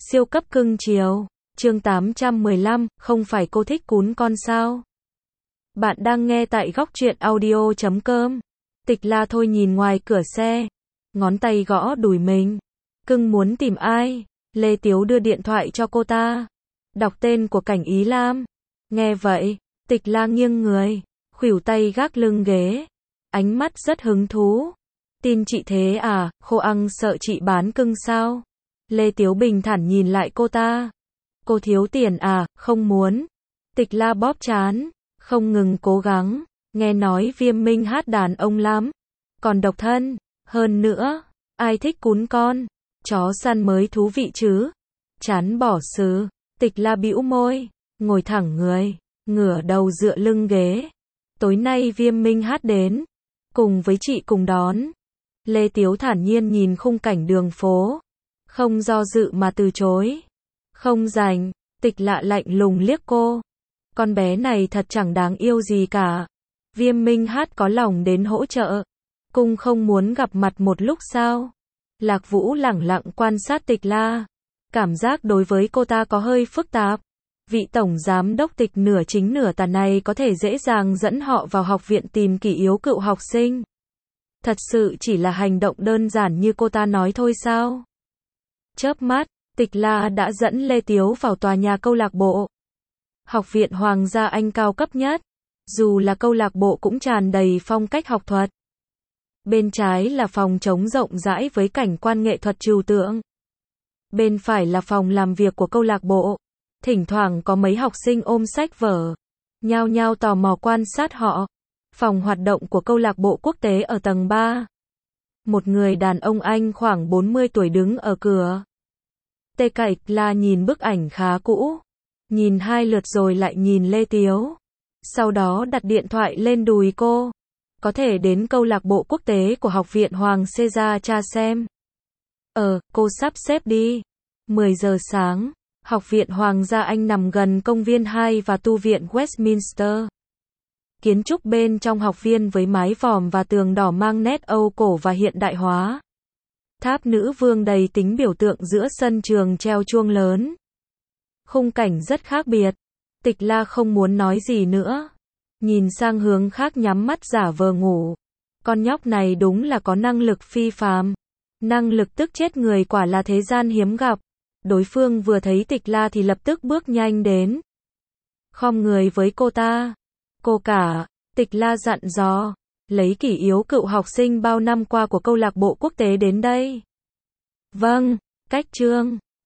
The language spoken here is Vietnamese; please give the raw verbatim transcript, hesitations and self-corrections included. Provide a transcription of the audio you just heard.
Siêu cấp cưng chiều. Chương tám trăm mười lăm, không phải cô thích cún con sao? Bạn đang nghe tại góc truyện audio chấm com. Tịch La thôi nhìn ngoài cửa xe, ngón tay gõ đùi mình. Cưng muốn tìm ai? Lê Tiếu đưa điện thoại cho cô ta. Đọc tên của Cảnh Ý Lam. Nghe vậy, Tịch La nghiêng người, khuỷu tay gác lưng ghế, ánh mắt rất hứng thú. Tin chị thế à, Khô Ăng sợ chị bán cưng sao? Lê Tiếu bình thản nhìn lại cô ta. Cô thiếu tiền à, không muốn. Tịch La bóp trán, không ngừng cố gắng. Nghe nói Viêm Minh hát đàn ông lắm, còn độc thân. Hơn nữa, ai thích cún con? Chó săn mới thú vị chứ. Chán bỏ xứ. Tịch La bĩu môi, ngồi thẳng người, ngửa đầu dựa lưng ghế. Tối nay Viêm Minh hát đến, cùng với chị cùng đón. Lê Tiếu thản nhiên nhìn khung cảnh đường phố, không do dự mà từ chối. Không rảnh. Tịch Lạ lạnh lùng liếc cô. Con bé này thật chẳng đáng yêu gì cả. Viêm Minh hát có lòng đến hỗ trợ, cung không muốn gặp mặt một lúc sao? Lạc Vũ lẳng lặng quan sát Tịch La, cảm giác đối với cô ta có hơi phức tạp. Vị tổng giám đốc Tịch nửa chính nửa tà này có thể dễ dàng dẫn họ vào học viện tìm kỷ yếu cựu học sinh. Thật sự chỉ là hành động đơn giản như cô ta nói thôi sao? Chớp mắt, Tịch La đã dẫn Lê Tiếu vào tòa nhà câu lạc bộ. Học viện Hoàng gia Anh cao cấp nhất. Dù là câu lạc bộ cũng tràn đầy phong cách học thuật. Bên trái là phòng trống rộng rãi với cảnh quan nghệ thuật trừu tượng. Bên phải là phòng làm việc của câu lạc bộ. Thỉnh thoảng có mấy học sinh ôm sách vở, nhao nhao tò mò quan sát họ. Phòng hoạt động của câu lạc bộ quốc tế ở tầng ba. Một người đàn ông Anh khoảng bốn mươi tuổi đứng ở cửa. Tê Cạch La nhìn bức ảnh khá cũ, nhìn hai lượt rồi lại nhìn Lê Tiếu. Sau đó đặt điện thoại lên đùi cô. Có thể đến câu lạc bộ quốc tế của Học viện Hoàng Caesar tra xem. Ờ, cô sắp xếp đi. mười giờ sáng, Học viện Hoàng gia Anh nằm gần công viên hai và tu viện Westminster. Kiến trúc bên trong học viên với mái vòm và tường đỏ mang nét Âu cổ và hiện đại hóa. Tháp nữ vương đầy tính biểu tượng giữa sân trường treo chuông lớn. Khung cảnh rất khác biệt. Tịch La không muốn nói gì nữa. Nhìn sang hướng khác nhắm mắt giả vờ ngủ. Con nhóc này đúng là có năng lực phi phàm. Năng lực tức chết người quả là thế gian hiếm gặp. Đối phương vừa thấy Tịch La thì lập tức bước nhanh đến, khom người với cô ta. Cô cả, Tịch La dặn dò, lấy kỷ yếu cựu học sinh bao năm qua của câu lạc bộ quốc tế đến đây. Vâng, cách chương.